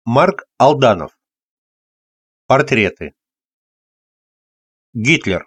Марк Алданов. Портреты. Гитлер.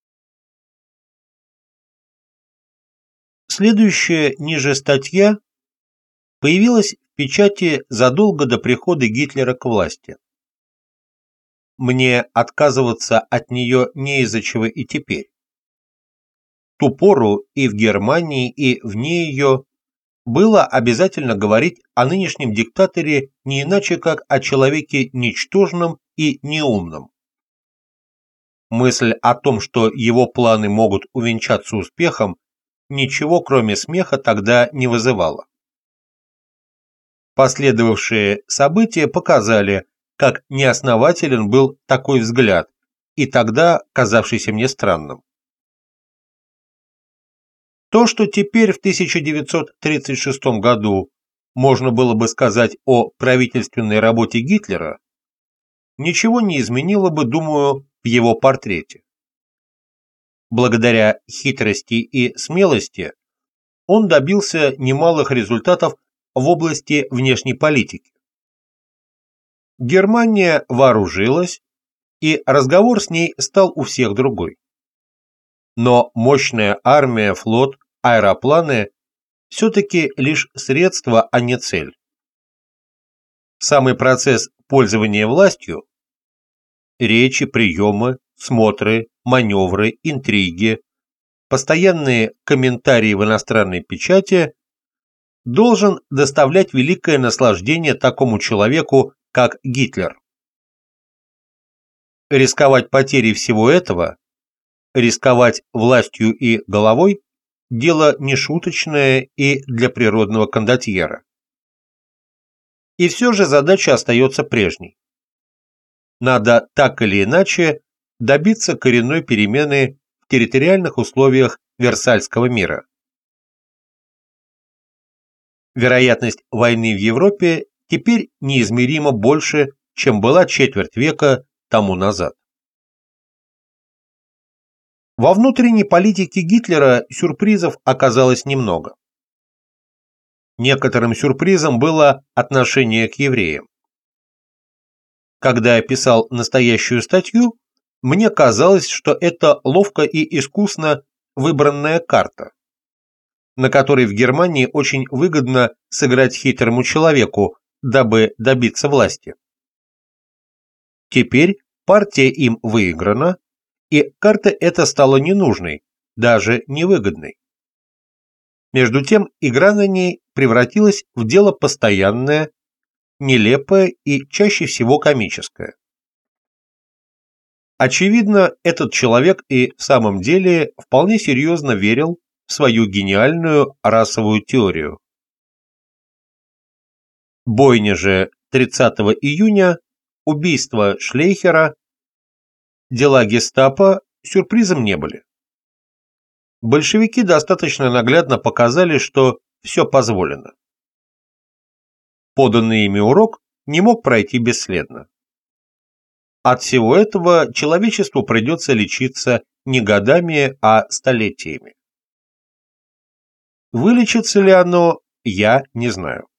Следующая ниже статья появилась в печати задолго до прихода Гитлера к власти. Мне отказываться от нее не из-за чего и теперь. В ту пору и в Германии, и вне ее было обязательно говорить о нынешнем диктаторе не иначе, как о человеке ничтожном и неумном. Мысль о том, что его планы могут увенчаться успехом, ничего кроме смеха тогда не вызывала. Последовавшие события показали, как неоснователен был такой взгляд, и тогда казавшийся мне странным. То, что теперь в 1936 году можно было бы сказать о правительственной работе Гитлера, ничего не изменило бы, думаю, в его портрете. Благодаря хитрости и смелости он добился немалых результатов в области внешней политики. Германия вооружилась, и разговор с ней стал у всех другой. Но мощная армия, флот, аэропланы все-таки лишь средство, а не цель. Самый процесс пользования властью – речи, приемы, смотры, маневры, интриги, постоянные комментарии в иностранной печати – должен доставлять великое наслаждение такому человеку, как Гитлер. Рисковать потерей всего этого, рисковать властью и головой – дело нешуточное и для природного кондотьера. И все же задача остается прежней. Надо так или иначе добиться коренной перемены в территориальных условиях Версальского мира. Вероятность войны в Европе теперь неизмеримо больше, чем была четверть века тому назад. Во внутренней политике Гитлера сюрпризов оказалось немного. Некоторым сюрпризом было отношение к евреям. Когда я писал настоящую статью, мне казалось, что это ловко и искусно выбранная карта, на которой в Германии очень выгодно сыграть хитрому человеку, дабы добиться власти. Теперь партия им выиграна, и карта эта стала ненужной, даже невыгодной. Между тем, игра на ней превратилась в дело постоянное, нелепое и чаще всего комическое. Очевидно, этот человек и в самом деле вполне серьезно верил в свою гениальную расовую теорию. Бойня же 30 июня, убийство Шлейхера, дела гестапо сюрпризом не были. Большевики достаточно наглядно показали, что все позволено. Поданный ими урок не мог пройти бесследно. От всего этого человечеству придется лечиться не годами, а столетиями. Вылечится ли оно, я не знаю.